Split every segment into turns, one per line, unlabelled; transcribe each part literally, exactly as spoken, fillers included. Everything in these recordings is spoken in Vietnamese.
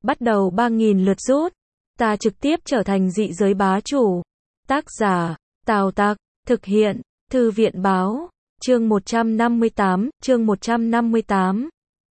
bắt đầu ba nghìn lượt rút. Ta trực tiếp trở thành dị giới bá chủ. Tác giả, Tào Tặc, thực hiện, Thư viện báo, chương một trăm năm mươi tám, chương một trăm năm mươi tám.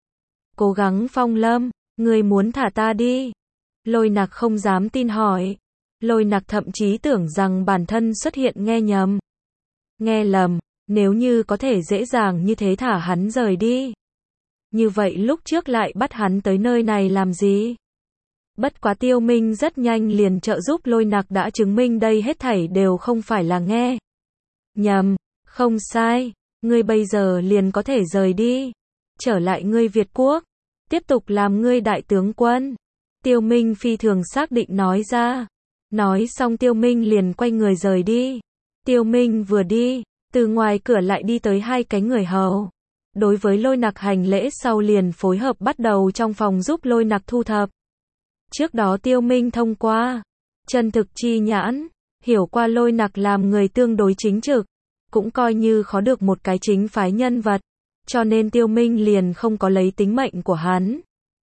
Cố gắng Phong Lâm, ngươi muốn thả ta đi. Lôi Nặc không dám tin hỏi. Lôi Nặc thậm chí tưởng rằng bản thân xuất hiện nghe nhầm. Nghe lầm, nếu như có thể dễ dàng như thế thả hắn rời đi. Như vậy lúc trước lại bắt hắn tới nơi này làm gì? Bất quá Tiêu Minh rất nhanh liền trợ giúp Lôi Nặc đã chứng minh đây hết thảy đều không phải là nghe nhầm, không sai, ngươi bây giờ liền có thể rời đi, trở lại ngươi Việt Quốc, tiếp tục làm ngươi đại tướng quân. Tiêu Minh phi thường xác định nói ra. Nói xong Tiêu Minh liền quay người rời đi. Tiêu Minh vừa đi, từ ngoài cửa lại đi tới hai cái người hầu. Đối với Lôi Nặc hành lễ sau liền phối hợp bắt đầu trong phòng giúp Lôi Nặc thu thập. Trước đó Tiêu Minh thông qua chân thực chi nhãn, hiểu qua Lôi Nặc làm người tương đối chính trực, cũng coi như khó được một cái chính phái nhân vật, cho nên Tiêu Minh liền không có lấy tính mệnh của hắn,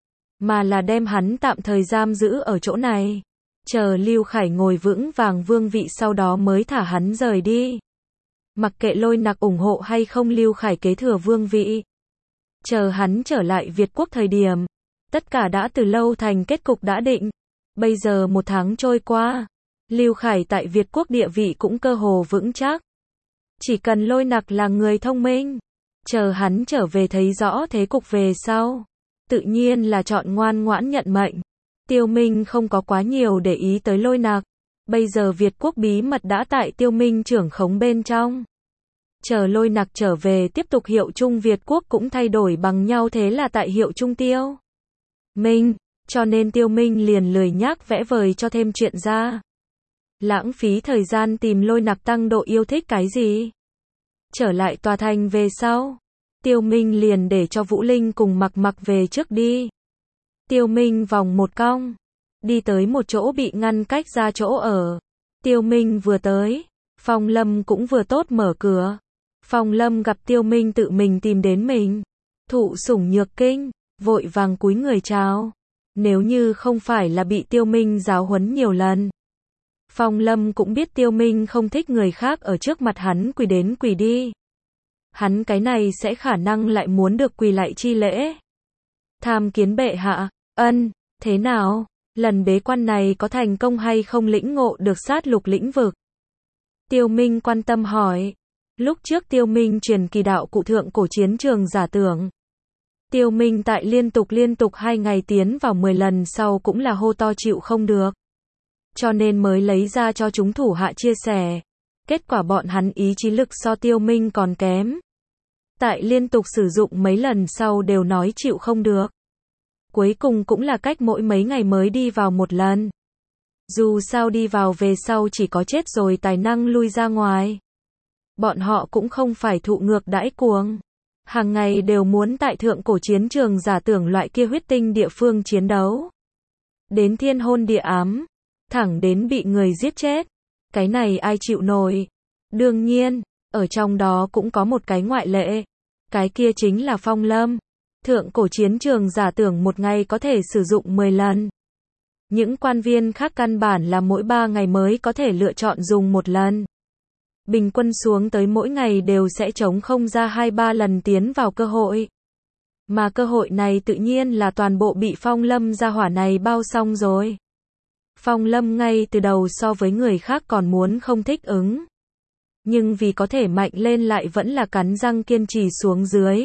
mà là đem hắn tạm thời giam giữ ở chỗ này, chờ Lưu Khải ngồi vững vàng vương vị sau đó mới thả hắn rời đi. Mặc kệ Lôi Nặc ủng hộ hay không Lưu Khải kế thừa vương vị, chờ hắn trở lại Việt Quốc thời điểm, tất cả đã từ lâu thành kết cục đã định. Bây giờ một tháng trôi qua, Lưu Khải tại Việt Quốc địa vị cũng cơ hồ vững chắc. Chỉ cần Lôi Nặc là người thông minh, chờ hắn trở về thấy rõ thế cục về sau, tự nhiên là chọn ngoan ngoãn nhận mệnh. Tiêu Minh không có quá nhiều để ý tới Lôi Nặc. Bây giờ Việt Quốc bí mật đã tại Tiêu Minh trưởng khống bên trong. Chờ Lôi Nặc trở về tiếp tục hiệu chung Việt Quốc cũng thay đổi bằng nhau, thế là tại hiệu chung Tiêu Minh, cho nên Tiêu Minh liền lười nhác vẽ vời cho thêm chuyện ra. Lãng phí thời gian tìm Lôi Nặc tăng độ yêu thích cái gì. Trở lại tòa thành về sau, Tiêu Minh liền để cho Vũ Linh cùng Mặc Mặc về trước đi. Tiêu Minh vòng một cong, đi tới một chỗ bị ngăn cách ra chỗ ở. Tiêu Minh vừa tới, Phong Lâm cũng vừa tốt mở cửa. Phong Lâm gặp Tiêu Minh tự mình tìm đến mình, thụ sủng nhược kinh, vội vàng cúi người chào. Nếu như không phải là bị Tiêu Minh giáo huấn nhiều lần, Phong Lâm cũng biết Tiêu Minh không thích người khác ở trước mặt hắn quỳ đến quỳ đi. Hắn cái này sẽ khả năng lại muốn được quỳ lại chi lễ. Tham kiến bệ hạ. Ân, thế nào? Lần bế quan này có thành công hay không lĩnh ngộ được sát lục lĩnh vực? Tiêu Minh quan tâm hỏi. Lúc trước Tiêu Minh truyền kỳ đạo cụ thượng cổ chiến trường giả tưởng. Tiêu Minh tại liên tục liên tục hai ngày tiến vào mười lần sau cũng là hô to chịu không được. Cho nên mới lấy ra cho chúng thủ hạ chia sẻ. Kết quả bọn hắn ý chí lực so Tiêu Minh còn kém. Tại liên tục sử dụng mấy lần sau đều nói chịu không được. Cuối cùng cũng là cách mỗi mấy ngày mới đi vào một lần. Dù sao đi vào về sau chỉ có chết rồi tài năng lui ra ngoài. Bọn họ cũng không phải thụ ngược đãi cuồng. Hàng ngày đều muốn tại thượng cổ chiến trường giả tưởng loại kia huyết tinh địa phương chiến đấu. Đến thiên hôn địa ám, thẳng đến bị người giết chết. Cái này ai chịu nổi. Đương nhiên, ở trong đó cũng có một cái ngoại lệ. Cái kia chính là Phong Lâm. Thượng cổ chiến trường giả tưởng một ngày có thể sử dụng mười lần. Những quan viên khác căn bản là mỗi ba ngày mới có thể lựa chọn dùng một lần. Bình quân xuống tới mỗi ngày đều sẽ trống không ra hai ba lần tiến vào cơ hội. Mà cơ hội này tự nhiên là toàn bộ bị Phong Lâm gia hỏa này bao xong rồi. Phong Lâm ngay từ đầu so với người khác còn muốn không thích ứng. Nhưng vì có thể mạnh lên lại vẫn là cắn răng kiên trì xuống dưới.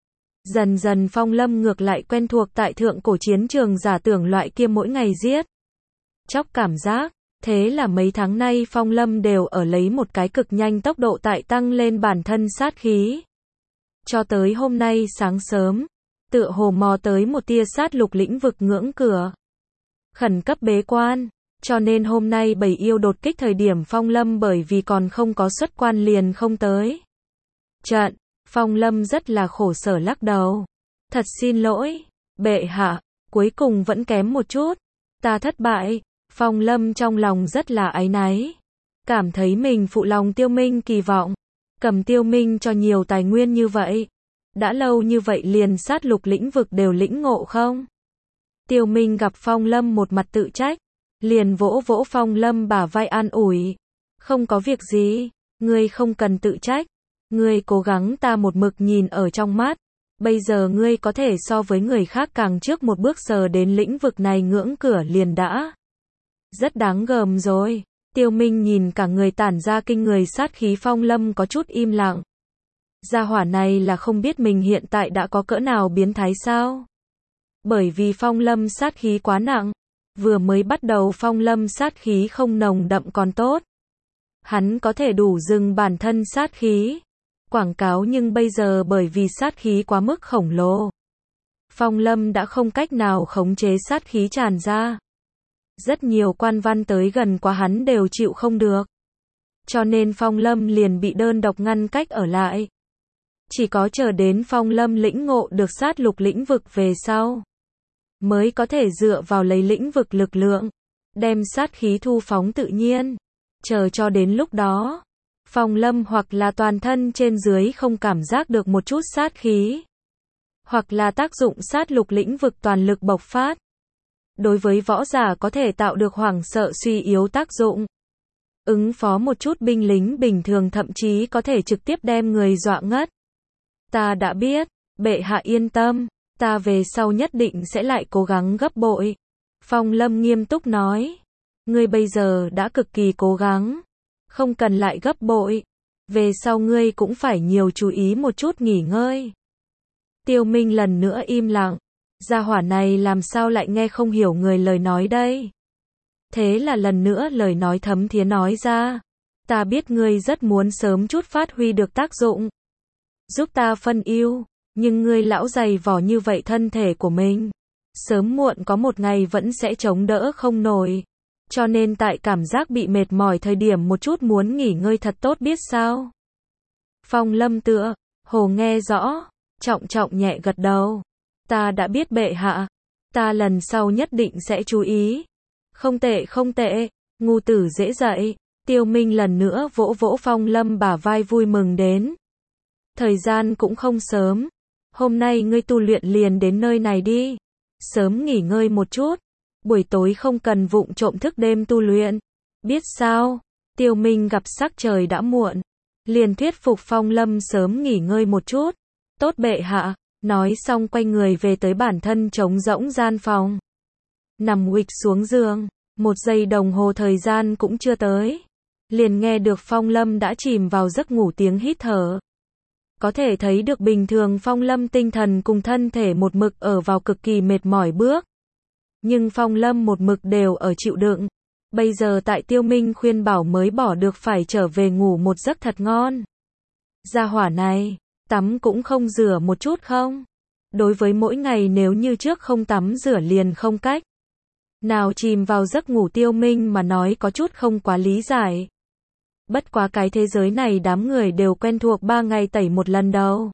Dần dần Phong Lâm ngược lại quen thuộc tại thượng cổ chiến trường giả tưởng loại kia mỗi ngày giết chóc cảm giác. Thế là mấy tháng nay Phong Lâm đều ở lấy một cái cực nhanh tốc độ tại tăng lên bản thân sát khí. Cho tới hôm nay sáng sớm, tựa hồ mò tới một tia sát lục lĩnh vực ngưỡng cửa. Khẩn cấp bế quan, cho nên hôm nay bầy yêu đột kích thời điểm Phong Lâm bởi vì còn không có xuất quan liền không tới trận. Phong Lâm rất là khổ sở lắc đầu. Thật xin lỗi, bệ hạ, cuối cùng vẫn kém một chút. Ta thất bại. Phong Lâm trong lòng rất là áy náy. Cảm thấy mình phụ lòng Tiêu Minh kỳ vọng. Cầm Tiêu Minh cho nhiều tài nguyên như vậy. Đã lâu như vậy liền sát lục lĩnh vực đều lĩnh ngộ không? Tiêu Minh gặp Phong Lâm một mặt tự trách, liền vỗ vỗ Phong Lâm bả vai an ủi. Không có việc gì, ngươi không cần tự trách. Ngươi cố gắng ta một mực nhìn ở trong mắt. Bây giờ ngươi có thể so với người khác càng trước một bước sờ đến lĩnh vực này ngưỡng cửa liền đã. Rất đáng gờm rồi. Tiêu Minh nhìn cả người tản ra kinh người sát khí Phong Lâm có chút im lặng. Gia hỏa này là không biết mình hiện tại đã có cỡ nào biến thái sao? Bởi vì Phong Lâm sát khí quá nặng. Vừa mới bắt đầu Phong Lâm sát khí không nồng đậm còn tốt. Hắn có thể đủ dừng bản thân sát khí. Quảng cáo nhưng bây giờ bởi vì sát khí quá mức khổng lồ. Phong Lâm đã không cách nào khống chế sát khí tràn ra. Rất nhiều quan văn tới gần quá hắn đều chịu không được. Cho nên Phong Lâm liền bị đơn độc ngăn cách ở lại. Chỉ có chờ đến Phong Lâm lĩnh ngộ được sát lục lĩnh vực về sau. Mới có thể dựa vào lấy lĩnh vực lực lượng. Đem sát khí thu phóng tự nhiên. Chờ cho đến lúc đó. Phong Lâm hoặc là toàn thân trên dưới không cảm giác được một chút sát khí. Hoặc là tác dụng sát lục lĩnh vực toàn lực bộc phát. Đối với võ giả có thể tạo được hoảng sợ suy yếu tác dụng. Ứng phó một chút binh lính bình thường thậm chí có thể trực tiếp đem người dọa ngất. Ta đã biết, bệ hạ yên tâm, ta về sau nhất định sẽ lại cố gắng gấp bội. Phong Lâm nghiêm túc nói, ngươi bây giờ đã cực kỳ cố gắng, không cần lại gấp bội. Về sau ngươi cũng phải nhiều chú ý một chút nghỉ ngơi. Tiêu Minh lần nữa im lặng. Gia hỏa này làm sao lại nghe không hiểu người lời nói đây? Thế là lần nữa lời nói thấm thía nói ra. Ta biết ngươi rất muốn sớm chút phát huy được tác dụng. Giúp ta phân ưu. Nhưng ngươi lão dày vò như vậy thân thể của mình. Sớm muộn có một ngày vẫn sẽ chống đỡ không nổi. Cho nên tại cảm giác bị mệt mỏi thời điểm một chút muốn nghỉ ngơi thật tốt biết sao? Phong Lâm tựa, hồ nghe rõ, trọng trọng nhẹ gật đầu. Ta đã biết bệ hạ. Ta lần sau nhất định sẽ chú ý. Không tệ không tệ, ngu tử dễ dạy. Tiêu Minh lần nữa vỗ vỗ Phong Lâm bả vai vui mừng đến. Thời gian cũng không sớm. Hôm nay ngươi tu luyện liền đến nơi này đi. Sớm nghỉ ngơi một chút. Buổi tối không cần vụng trộm thức đêm tu luyện. Biết sao? Tiêu Minh gặp sắc trời đã muộn. Liền thuyết phục Phong Lâm sớm nghỉ ngơi một chút. Tốt bệ hạ. Nói xong quay người về tới bản thân trống rỗng gian phòng. Nằm uịch xuống giường. Một giây đồng hồ thời gian cũng chưa tới. Liền nghe được Phong Lâm đã chìm vào giấc ngủ tiếng hít thở. Có thể thấy được bình thường Phong Lâm tinh thần cùng thân thể một mực ở vào cực kỳ mệt mỏi bước. Nhưng Phong Lâm một mực đều ở chịu đựng. Bây giờ tại Tiêu Minh khuyên bảo mới bỏ được phải trở về ngủ một giấc thật ngon. Gia hỏa này, tắm cũng không rửa một chút không? Đối với mỗi ngày nếu như trước không tắm rửa liền không cách nào chìm vào giấc ngủ Tiêu Minh mà nói có chút không quá lý giải. Bất quá cái thế giới này đám người đều quen thuộc ba ngày tẩy một lần đâu.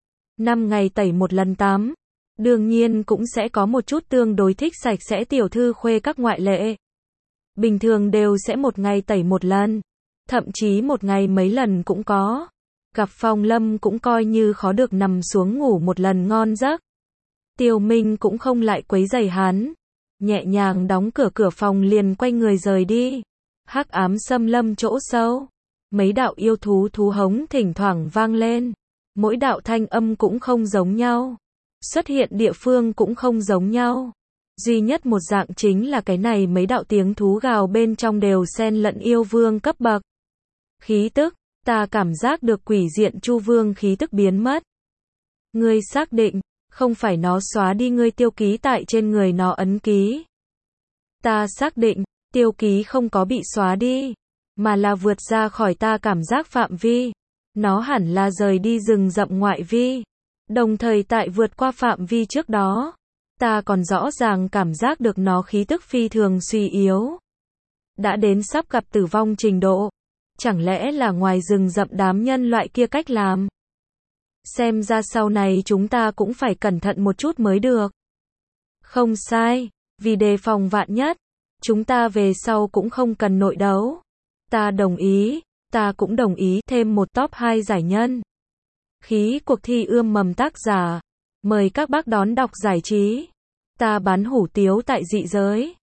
năm ngày tẩy một lần tắm. Đương nhiên cũng sẽ có một chút tương đối thích sạch sẽ tiểu thư khuê các ngoại lệ. Bình thường đều sẽ một ngày tẩy một lần. Thậm chí một ngày mấy lần cũng có. Gặp Phong Lâm cũng coi như khó được nằm xuống ngủ một lần ngon giấc. Tiêu Minh cũng không lại quấy rầy hắn. Nhẹ nhàng đóng cửa cửa phòng liền quay người rời đi. Hắc ám xâm lâm chỗ sâu. Mấy đạo yêu thú thú hống thỉnh thoảng vang lên. Mỗi đạo thanh âm cũng không giống nhau. Xuất hiện địa phương cũng không giống nhau. Duy nhất một dạng chính là cái này mấy đạo tiếng thú gào bên trong đều xen lẫn yêu vương cấp bậc. Khí tức, ta cảm giác được quỷ diện Chu Vương khí tức biến mất. Ngươi xác định, không phải nó xóa đi ngươi tiêu ký tại trên người nó ấn ký. Ta xác định, tiêu ký không có bị xóa đi, mà là vượt ra khỏi ta cảm giác phạm vi. Nó hẳn là rời đi rừng rậm ngoại vi. Đồng thời tại vượt qua phạm vi trước đó, ta còn rõ ràng cảm giác được nó khí tức phi thường suy yếu. Đã đến sắp gặp tử vong trình độ. Chẳng lẽ là ngoài rừng rậm đám nhân loại kia cách làm? Xem ra sau này chúng ta cũng phải cẩn thận một chút mới được. Không sai, vì đề phòng vạn nhất, chúng ta về sau cũng không cần nội đấu. Ta đồng ý, ta cũng đồng ý thêm một top hai giải nhân. Khí cuộc thi ươm mầm tác giả. Mời các bác đón đọc giải trí. Ta bán hủ tiếu tại dị giới.